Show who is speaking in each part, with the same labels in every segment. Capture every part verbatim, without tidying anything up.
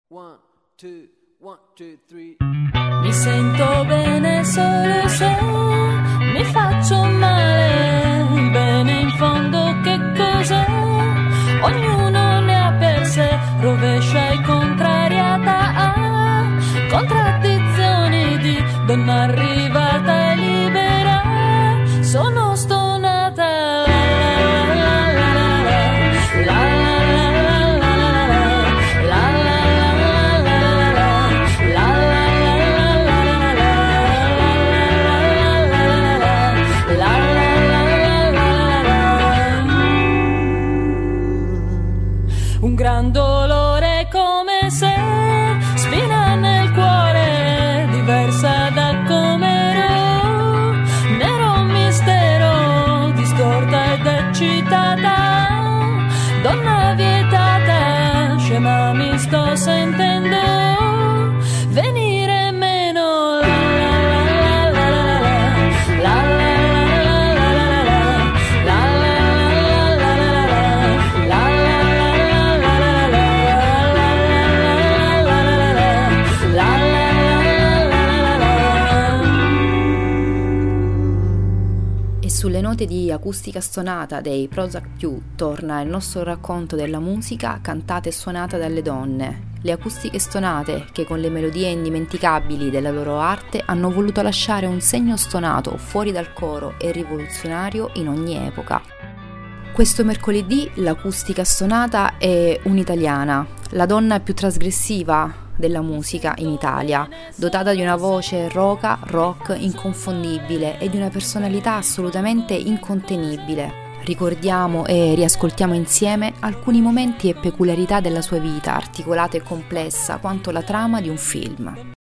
Speaker 1: One, two, one, two, three.
Speaker 2: Mi sento bene solo se mi faccio male. Bene in fondo che cos'è? Ognuno ne ha per sé, rovescia e contrariata a contraddizioni di donna arrivata e libera. Sono stonata. La la la la la. Un gran dolore come se spina nel cuore, diversa da come ero, nero mistero, distorta ed eccitata, donna vietata, scema mi sto sentendo venire meno. La la la la la la.
Speaker 3: Sulle note di Acustica Stonata dei Prozac Più torna il nostro racconto della musica cantata e suonata dalle donne. Le acustiche stonate che con le melodie indimenticabili della loro arte hanno voluto lasciare un segno stonato fuori dal coro e rivoluzionario in ogni epoca. Questo mercoledì l'Acustica Stonata è un'italiana, la donna più trasgressiva della musica in Italia, dotata di una voce roca, rock inconfondibile e di una personalità assolutamente incontenibile. Ricordiamo e riascoltiamo insieme alcuni momenti e peculiarità della sua vita, articolata e complessa quanto la trama di un film.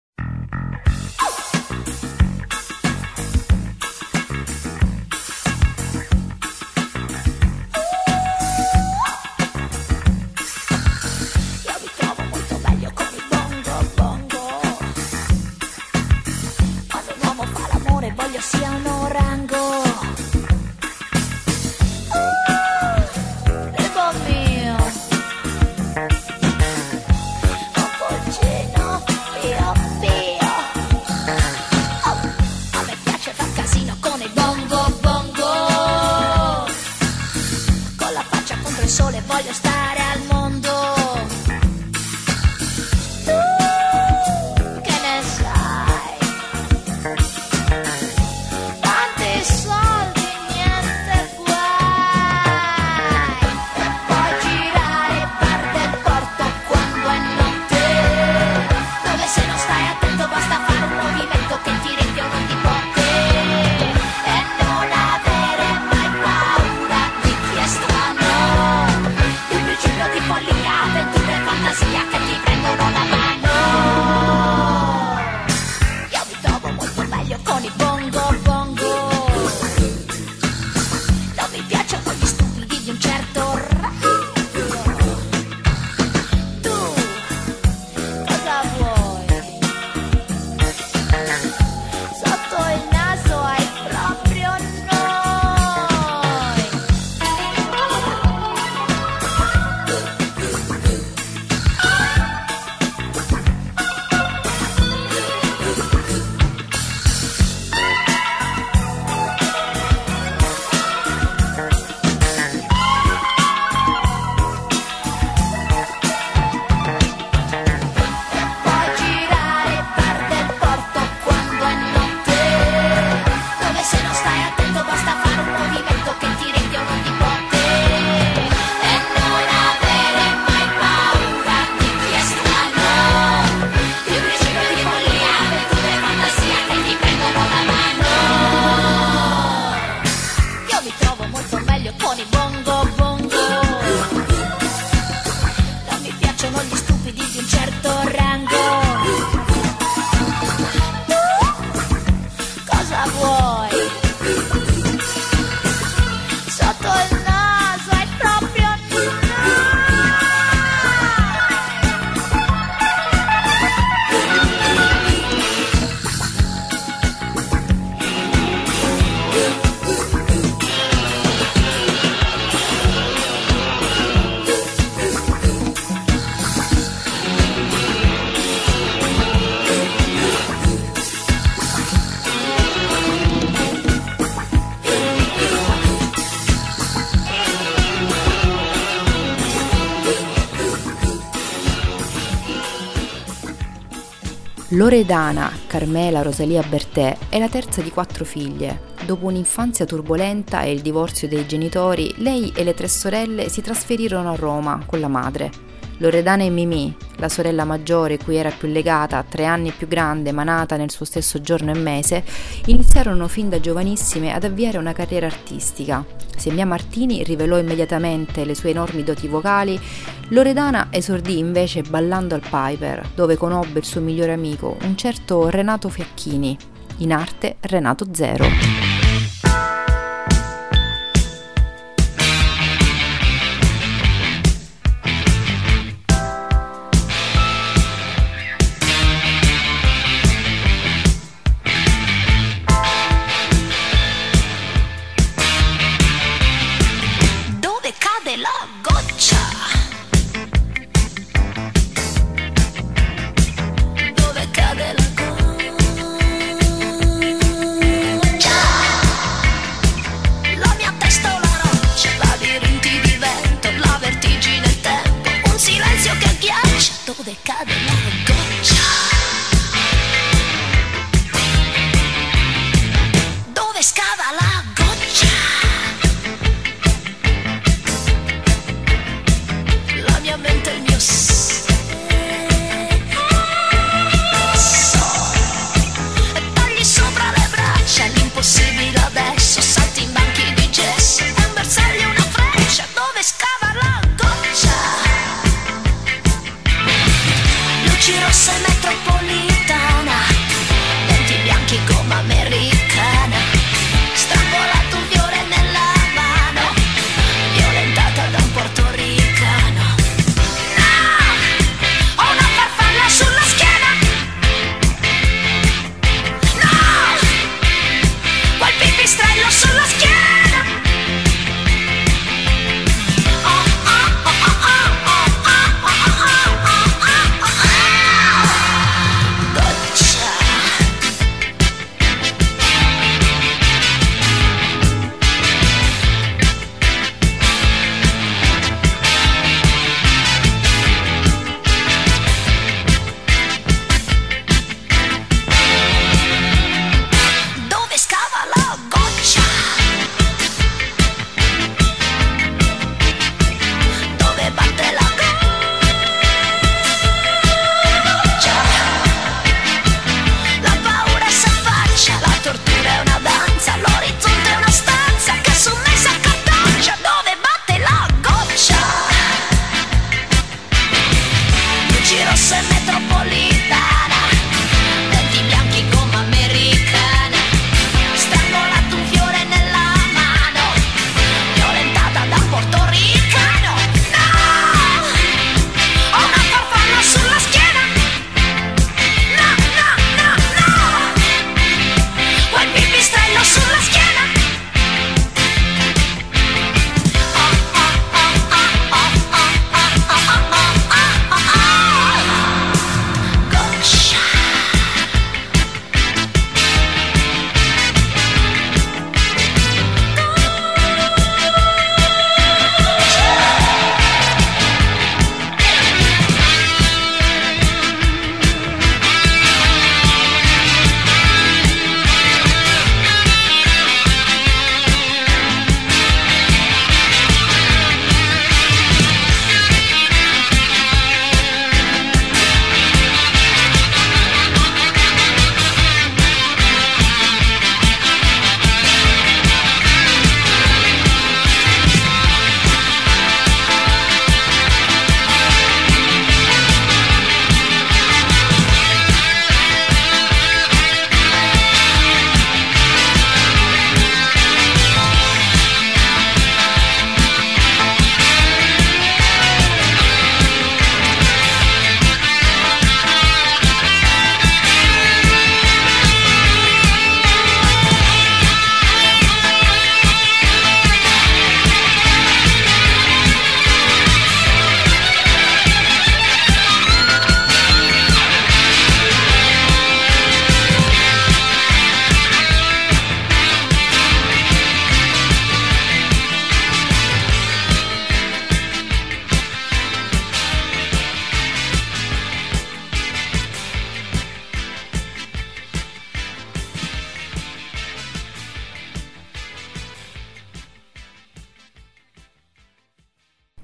Speaker 2: Sia un rango, uh, ribo mio, un pulcino, io
Speaker 3: Loredana Carmela Rosalia Bertè è la terza di quattro figlie. Dopo un'infanzia turbolenta e il divorzio dei genitori, lei e le tre sorelle si trasferirono a Roma con la madre. Loredana e Mimì, la sorella maggiore cui era più legata, tre anni più grande ma nata nel suo stesso giorno e mese, iniziarono fin da giovanissime ad avviare una carriera artistica. Se Mia Martini rivelò immediatamente le sue enormi doti vocali, Loredana esordì invece ballando al Piper, dove conobbe il suo migliore amico, un certo Renato Fiacchini, in arte Renato Zero.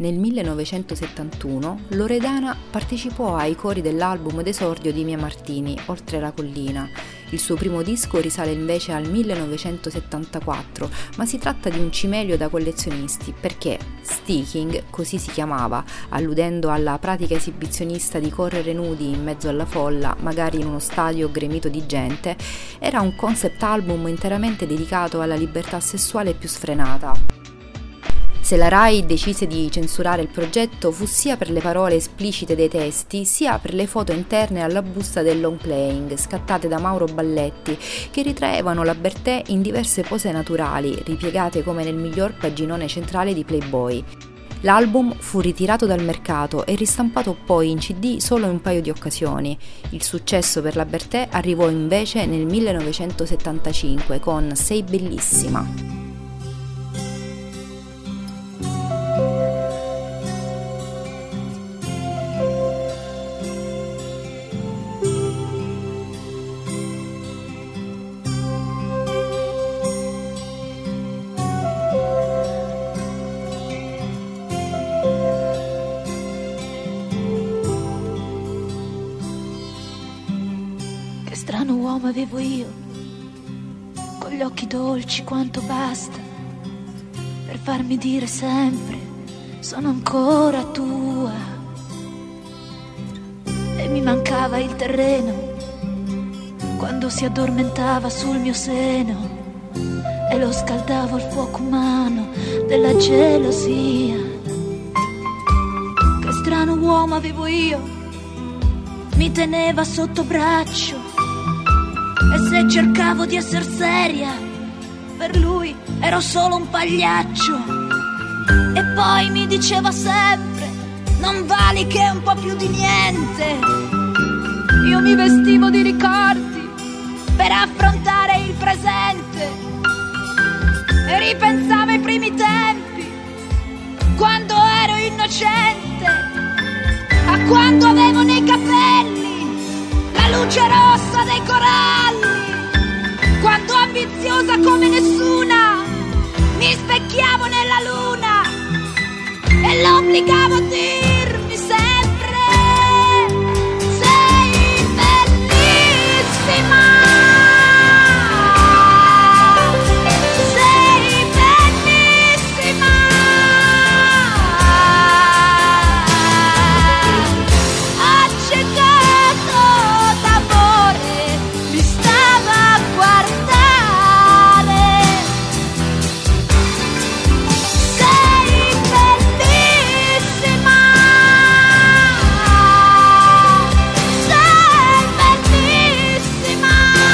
Speaker 3: Nel millenovecentosettantuno Loredana partecipò ai cori dell'album d'esordio di Mia Martini, Oltre la collina. Il suo primo disco risale invece al millenovecentosettantaquattro, ma si tratta di un cimelio da collezionisti perché Sticking, così si chiamava, alludendo alla pratica esibizionista di correre nudi in mezzo alla folla, magari in uno stadio gremito di gente, era un concept album interamente dedicato alla libertà sessuale più sfrenata. Se la Rai decise di censurare il progetto fu sia per le parole esplicite dei testi, sia per le foto interne alla busta del long playing, scattate da Mauro Balletti, che ritraevano la Bertè in diverse pose naturali, ripiegate come nel miglior paginone centrale di Playboy. L'album fu ritirato dal mercato e ristampato poi in C D solo in un paio di occasioni. Il successo per la Bertè arrivò invece nel millenovecentosettantacinque con Sei bellissima.
Speaker 4: Strano uomo avevo io, con gli occhi dolci quanto basta per farmi dire sempre sono ancora tua. E mi mancava il terreno quando si addormentava sul mio seno e lo scaldavo al fuoco umano della gelosia. Che strano uomo avevo io, mi teneva sotto braccio. E se cercavo di essere seria, per lui ero solo un pagliaccio. E poi mi diceva sempre, non vali che un po' più di niente. Io mi vestivo di ricordi per affrontare il presente e ripensavo ai primi tempi, quando ero innocente, a quando avevo nei capelli la luce rossa dei coralli, quando ambiziosa come nessuna mi specchiavo nella luna e l'obbligavo a dirmi sempre sei bellissima, sei bellissima, accecato d'amore mi stava a guardare, sei bellissima, sei bellissima,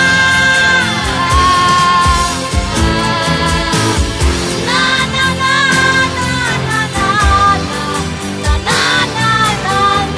Speaker 4: na na na na na na na na na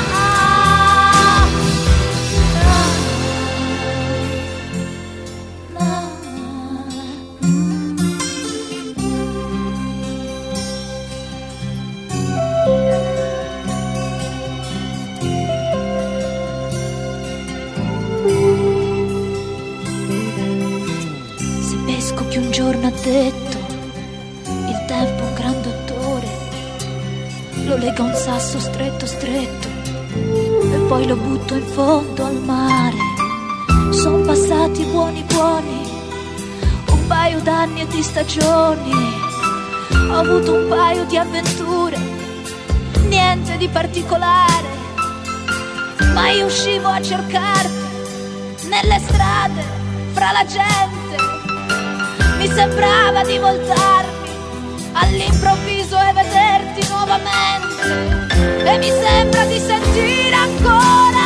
Speaker 4: Se pesco che un giorno ha detto il tempo è un gran dottore, lo lega a un sasso stretto stretto e poi lo butto in fondo al mare. Sono passati buoni buoni un paio d'anni e di stagioni, ho avuto un paio di avventure, niente di particolare, ma io uscivo a cercarti nelle strade, fra la gente, mi sembrava di voltarmi all'improvviso e vederti nuovamente, e mi sembra di sentire ancora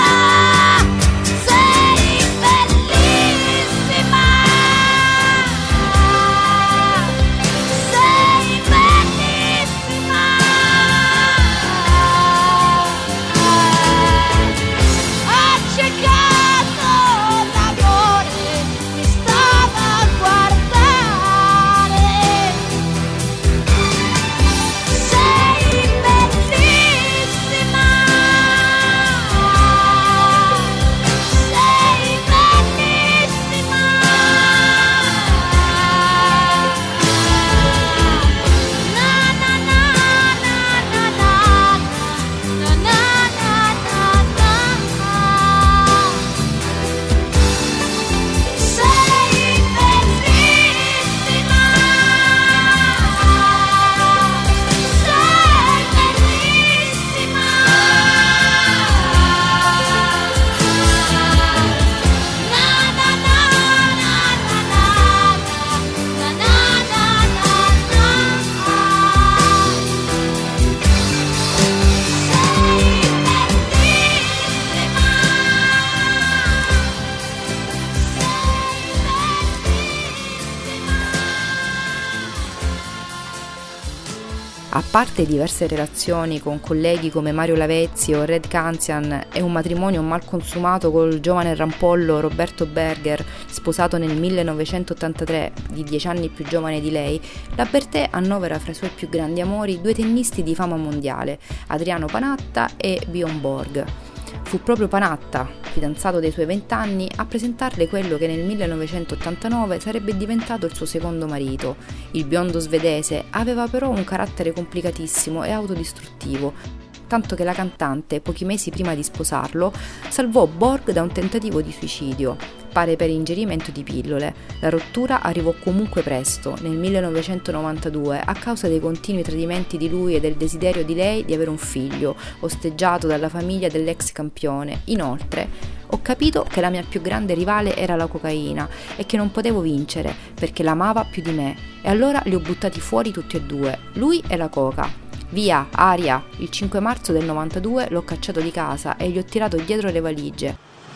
Speaker 4: sei bellissima, sei bellissima, accecato d'amore mi stava a guardare, sei bellissima,
Speaker 3: A parte diverse relazioni con colleghi come Mario Lavezzi o Red Canzian e un matrimonio mal consumato col giovane rampollo Roberto Berger, sposato nel millenovecentottantatré, di dieci anni più giovane di lei, la Bertè annovera fra i suoi più grandi amori due tennisti di fama mondiale, Adriano Panatta e Bjorn Borg. Fu proprio Panatta, fidanzato dei suoi vent'anni, a presentarle quello che nel millenovecentottantanove sarebbe diventato il suo secondo marito. Il biondo svedese aveva però un carattere complicatissimo e autodistruttivo, tanto che la cantante, pochi mesi prima di sposarlo, salvò Borg da un tentativo di suicidio, pare per ingerimento di pillole. La rottura arrivò comunque presto, nel millenovecentonovantadue, a causa dei continui tradimenti di lui e del desiderio di lei di avere un figlio, osteggiato dalla famiglia dell'ex campione. Inoltre, ho capito che la mia più grande rivale era la cocaina e che non potevo vincere, perché l'amava più di me, e allora li ho buttati fuori tutti e due, lui e la coca. Via, aria! Il cinque marzo del novantadue l'ho cacciato di casa e gli ho tirato dietro le valigie.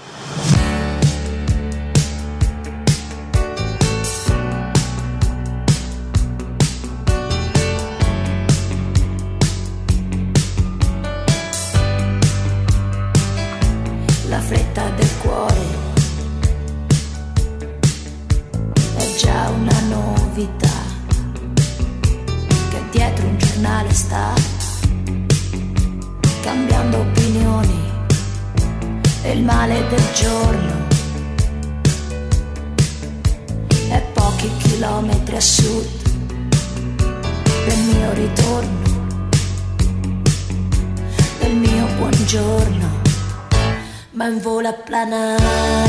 Speaker 4: La fretta del cuore è già una novità, che dietro un giornale sta cambiando opinioni e il male del giorno è pochi chilometri a sud del mio ritorno, del mio buongiorno, ma in volo a planare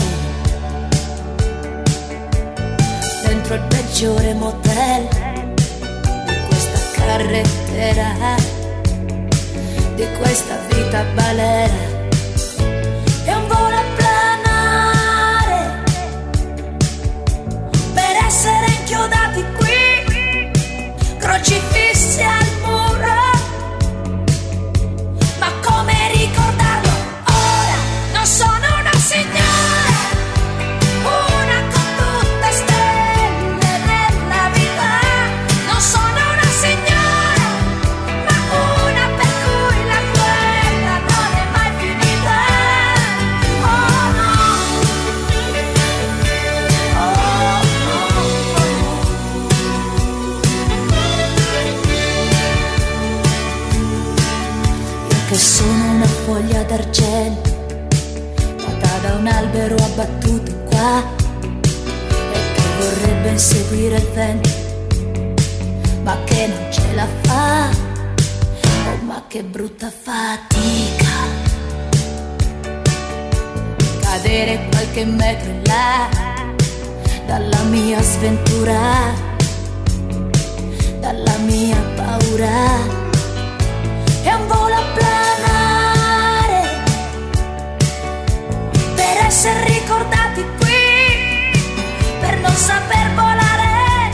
Speaker 4: dentro il peggiore motel di questa carrettera, di questa vita balera. È un volo a planare per essere inchiodati qui, crocifissi al muro, ma come ricordarlo ora? Non sono una signora, una con tutte stelle nella vita. Non sono una signora, ma una per cui la guerra non è mai finita. Oh no, oh no. Io che sono una foglia d'argento da un albero abbattuto qua e che vorrebbe inseguire il vento, ma che non ce la fa. Oh, ma che brutta fatica cadere qualche metro in là dalla mia sventura, dalla mia paura. È un volo a planare per essere ricordati qui, per non saper volare,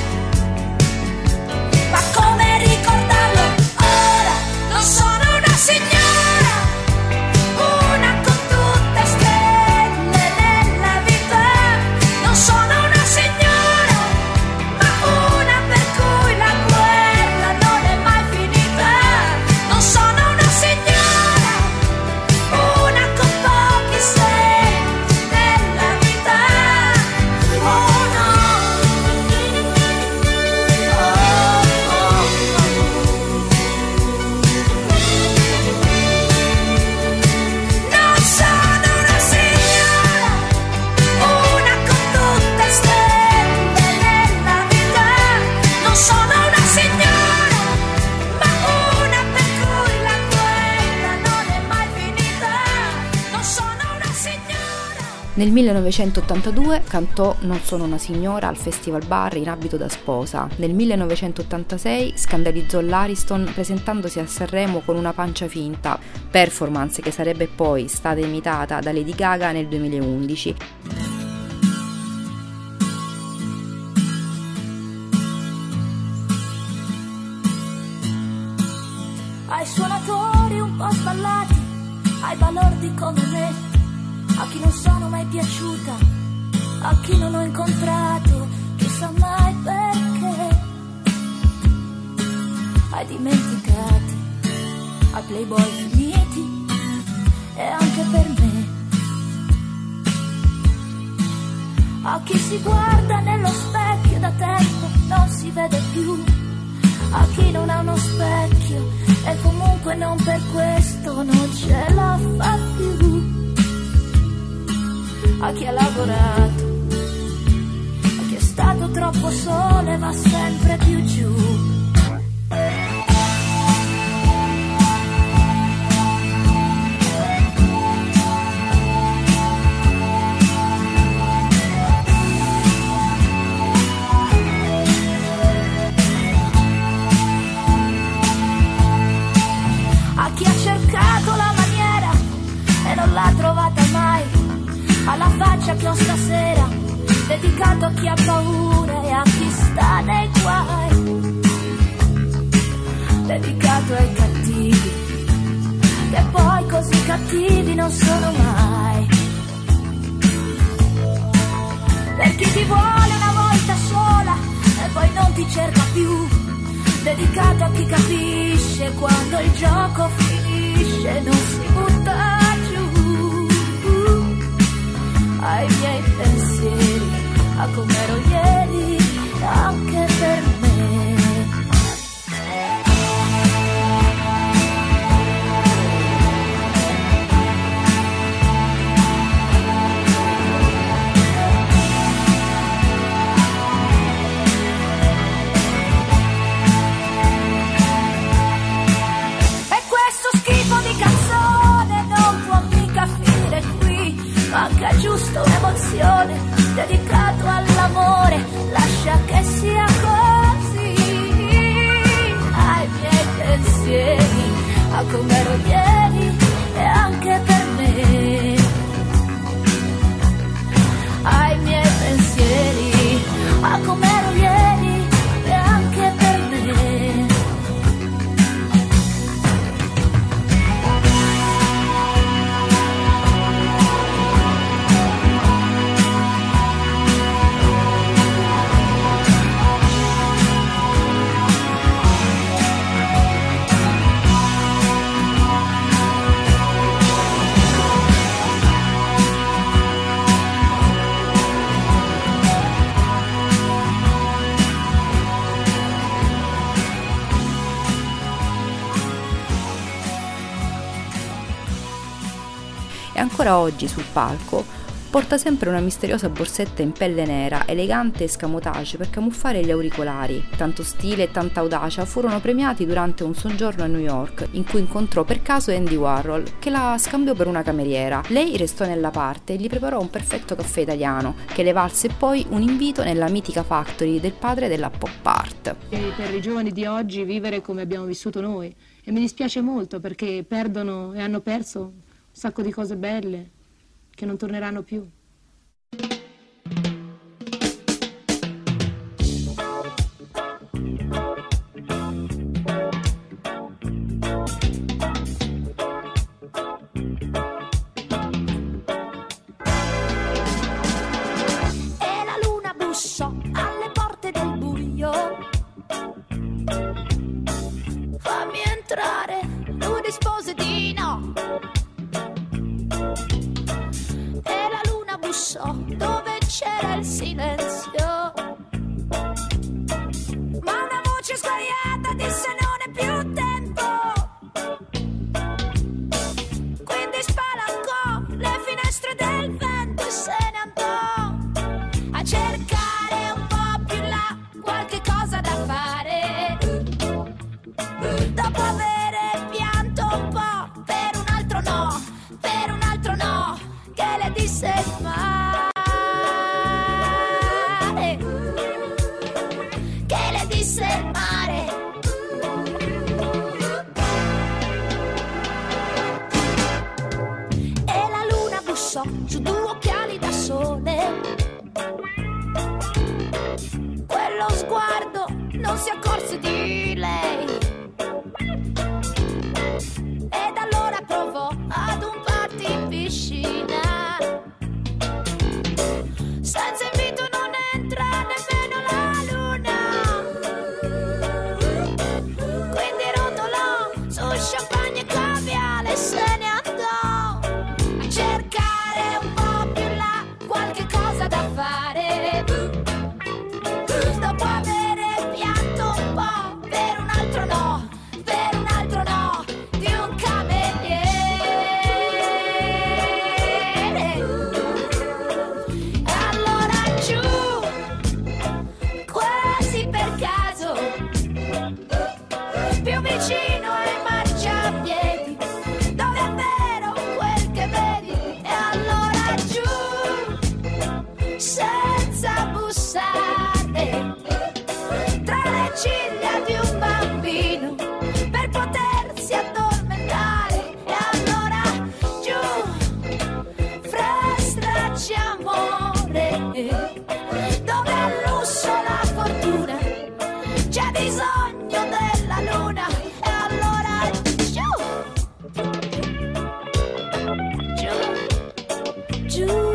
Speaker 4: ma come ricordarlo ora? Non sono una signora, una con tutte stelle nella vita. Non sono una signora, ma una per cui la guerra non è mai finita. Non sono una signora, una con pochi segni nella vita. Oh no, oh, oh, oh. Non sono una signora, una con tutte stelle nella vita. Non sono una signora, ma una per cui la guerra non è mai finita. Non sono una signora.
Speaker 3: Nel millenovecentottantadue cantò Non sono una signora al Festival Bar in abito da sposa. Nel millenovecentottantasei scandalizzò l'Ariston presentandosi a Sanremo con una pancia finta, performance che sarebbe poi stata imitata da Lady Gaga nel duemilaundici.
Speaker 4: Ai suonatori un po' sballati, ai balordi come me, a chi non sono mai piaciuta, a chi non ho incontrato, chissà mai perché. ai dimenticati, ai playboy finiti e anche per me. A chi si guarda nello specchio da tempo non si vede più, a chi non ha uno specchio e comunque non per questo non ce la fa più, a chi ha lavorato, a chi è stato troppo solo e va sempre più giù. L'ha trovata mai, alla faccia che ho stasera, dedicato a chi ha paura e a chi sta nei guai, dedicato ai cattivi, che poi così cattivi non sono mai, per chi ti vuole una volta sola e poi non ti cerca più, dedicato a chi capisce quando il gioco finisce, non si butta ai miei pensieri, a com'ero ieri, anche per me. E questo schifo di canzone non può mica finire qui, manca giusto un'emozione, dedicato all'amore, lascia che sia così, ai miei pensieri, a com'ero ieri e anche per me, ai miei pensieri, a com'ero ieri e anche per me.
Speaker 3: E ancora oggi sul palco porta sempre una misteriosa borsetta in pelle nera, elegante escamotage per camuffare gli auricolari. Tanto stile e tanta audacia furono premiati durante un soggiorno a New York, in cui incontrò per caso Andy Warhol, che la scambiò per una cameriera. Lei restò nella parte e gli preparò un perfetto caffè italiano, che le valse poi un invito nella mitica factory del padre della pop art.
Speaker 5: E per i giovani di oggi vivere come abbiamo vissuto noi, e mi dispiace molto perché perdono e hanno perso un sacco di cose belle che non torneranno più.
Speaker 4: E la luna bussò alle porte del buio. Fammi entrare, lui rispose di no. E la luna bussò dove c'era il silenzio, ma una voce sguaiata disse non è più tempo. Quindi spalancò le finestre del vento e se ne andò a cercare un po' più in là qualche cosa da fare. Dopo avere pianto un po' per un altro no, per un altro no, che le disse il mare, che le disse il mare. E la luna bussò su due occhiali da sole. Quello sguardo non si accorse di lei. Ed allora provò ad un party in piscina. Senza invito non entra nemmeno la luna. Quindi dove al lusso la fortuna c'è bisogno della luna, e allora giù, giù, giù.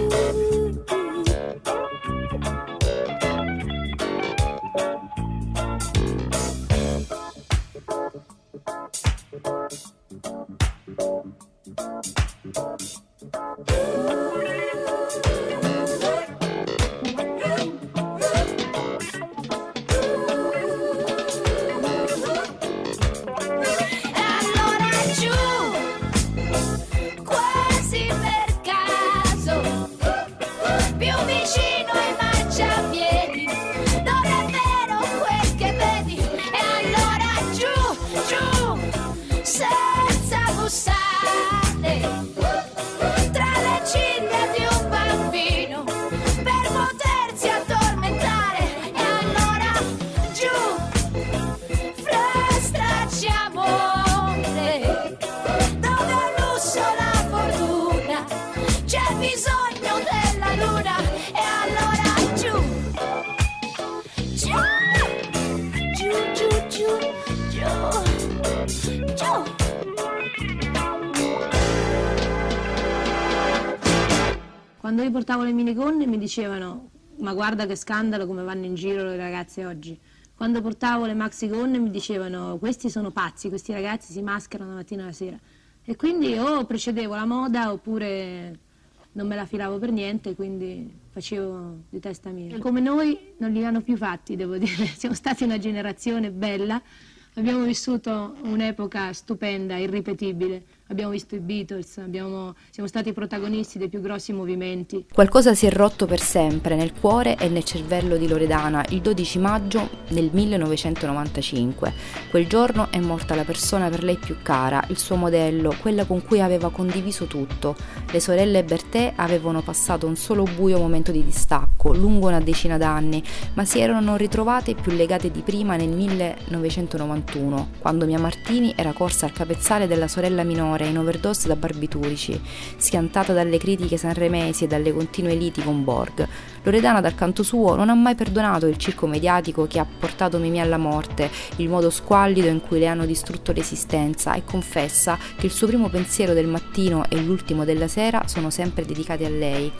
Speaker 5: Quando io portavo le minigonne mi dicevano: ma guarda che scandalo come vanno in giro le ragazze oggi. Quando portavo le maxigonne mi dicevano: questi sono pazzi, questi ragazzi si mascherano la mattina e la sera. E quindi o precedevo la moda oppure non me la filavo per niente, quindi facevo di testa mia. Come noi non li hanno più fatti, devo dire. Siamo stati una generazione bella, abbiamo vissuto un'epoca stupenda, irripetibile. Abbiamo visto i Beatles, abbiamo, siamo stati protagonisti dei più grossi movimenti.
Speaker 3: Qualcosa si è rotto per sempre nel cuore e nel cervello di Loredana il dodici maggio del millenovecentonovantacinque. Quel giorno è morta la persona per lei più cara, il suo modello, quella con cui aveva condiviso tutto. Le sorelle Bertè avevano passato un solo buio momento di distacco, lungo una decina d'anni, ma si erano ritrovate più legate di prima nel millenovecentonovantuno, quando Mia Martini era corsa al capezzale della sorella minore in overdose da barbiturici, schiantata dalle critiche sanremesi e dalle continue liti con Borg. Loredana, dal canto suo, non ha mai perdonato il circo mediatico che ha portato Mimì alla morte, il modo squallido in cui le hanno distrutto l'esistenza, e confessa che il suo primo pensiero del mattino e l'ultimo della sera sono sempre dedicati a lei.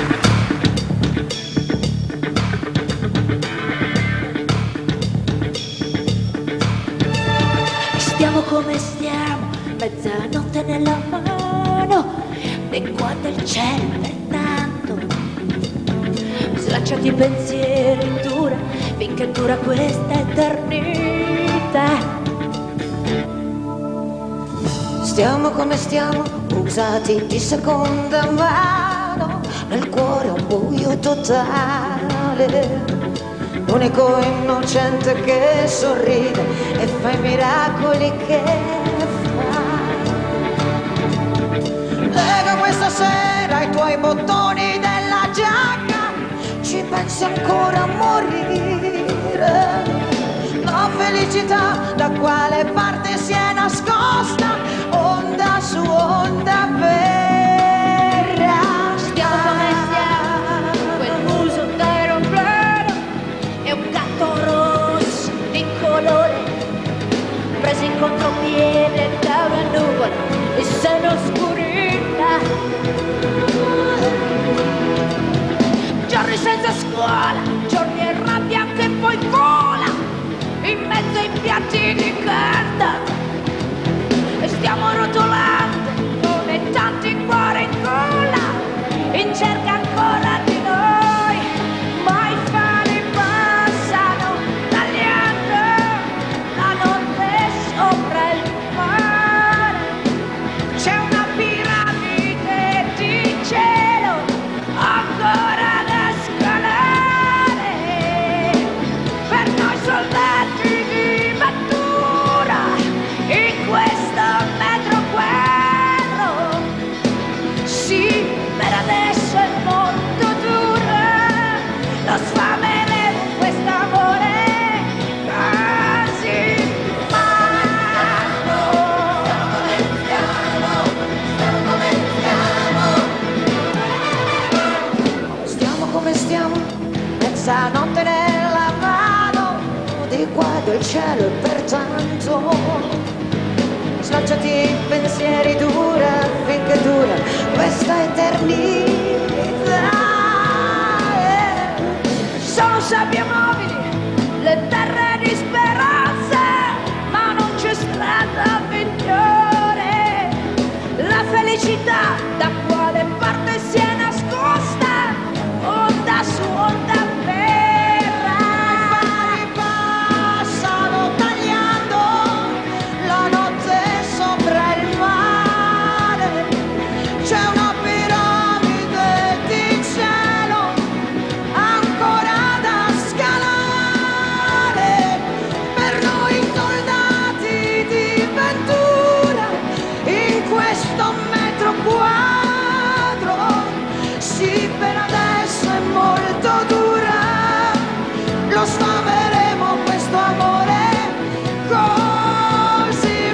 Speaker 4: Stiamo come stiamo, mezzanotte nella mano, e quando il cielo è tanto, slacciati i pensieri, dura finché dura questa eternità.
Speaker 6: Stiamo come stiamo, usati di seconda mano, nel cuore un buio totale. L'unico innocente che sorride e fa i miracoli che fa. Lega questa sera i tuoi bottoni della giacca, ci pensi ancora a morire. La felicità da quale parte si è nascosta, onda su onda verrà.
Speaker 4: Stiamo come stiamo, quel muso d'aeroplano e un gatto rosso di colore, presi in contropiede da una nuvola e se l'oscurità. Giorni senza scuola, giorni e rabbia che poi vola in mezzo ai piatti di carta, e stiamo rotolando come tanti cuori in gola, in cerca ancora di noi, ma i fari passano tagliando la notte sopra il mare. C'è una piramide di
Speaker 6: cielo e pertanto slacciati i pensieri, dura finché dura questa eternità. Sono sabbie mobili le terre di speranza, ma non c'è strada migliore. La felicità da quale parte si è nascosta, onda su onda vera. I fari passano tagliando la notte sopra il mare. C'è una piramide di cielo ancora da scalare. Per noi soldati di ventura in questo metro quadro, sì, per adesso è molto dura, lo sfameremo questo amore così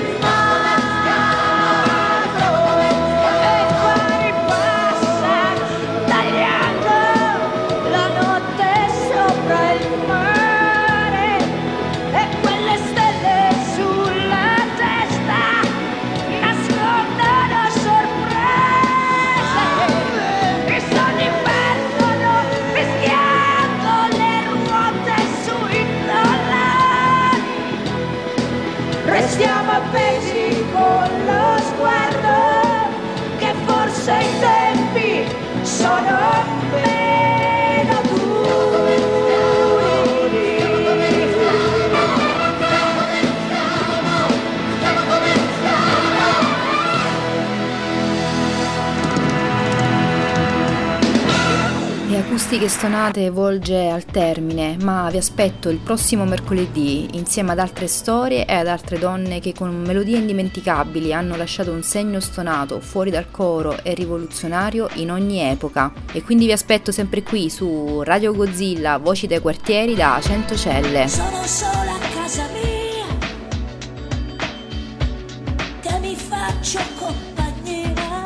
Speaker 6: magro. E fari passa tagliando la notte sopra il mare, e quelle stelle sulla testa nascondono sorprese. I sogni perdono fischiando le ruote sui dollari. Restiamo appesi con lo sguardo, che forse i tempi sono meno duri.
Speaker 3: Le acustiche stonate volge al termine, ma vi aspetto il prossimo mercoledì insieme ad altre storie e ad altre donne che con melodie indimenticabili hanno lasciato un segno stonato fuori dal coro e rivoluzionario in ogni epoca. E quindi vi aspetto sempre qui su Radio Godzilla, voci dai quartieri da cento celle.
Speaker 4: Sono sola a casa mia, che mi faccio compagnia.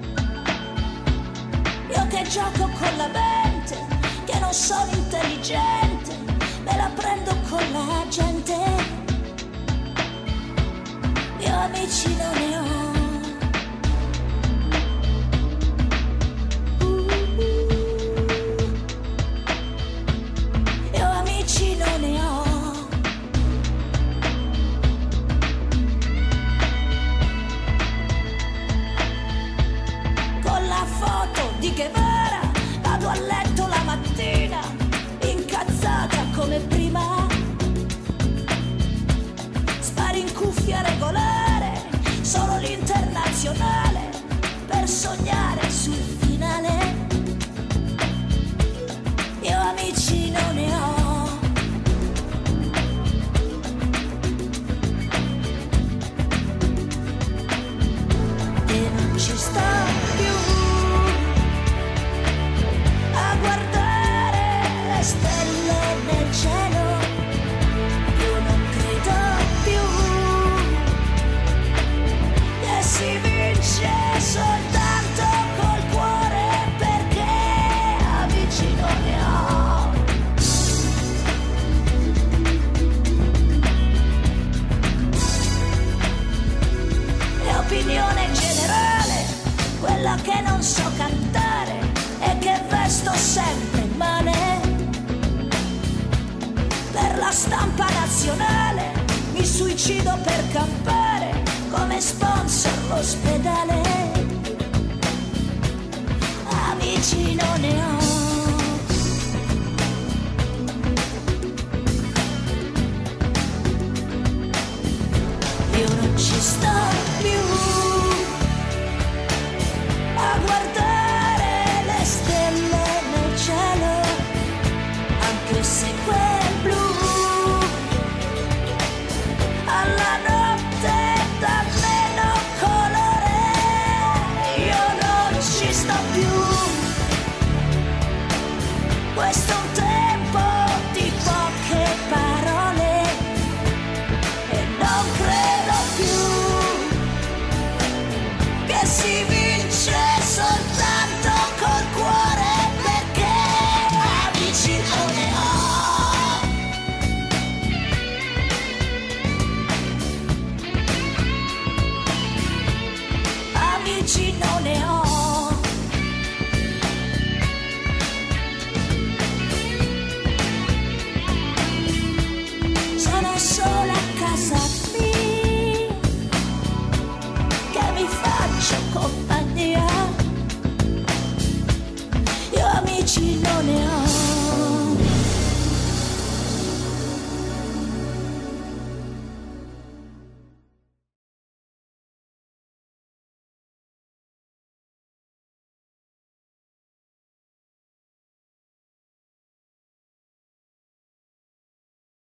Speaker 4: Io che gioco con la mente, che non sono intelligente, me la prendo con la gente. Io amici non ne ho. Io amici non ne ho. Con la foto di Guevara vado a letto la mattina, incazzata come prima. Spari in cuffia regolare, solo l'internazionale per sognare sul finale. Io amici non ne ho. E non ci sto più a guardare le stelle nel cielo. Io non credo più che si vince soltanto col cuore, perché amici non ne ho. E opinione generale, quella che non so cantare e che vesto sempre male. Per la stampa nazionale mi suicido per campare, come sponsor l'ospedale. Amici non ne ho. Io non ci sto più a guardare le stelle nel cielo, anche se quel blu alla notte dà meno colore. Io non ci sto più vicino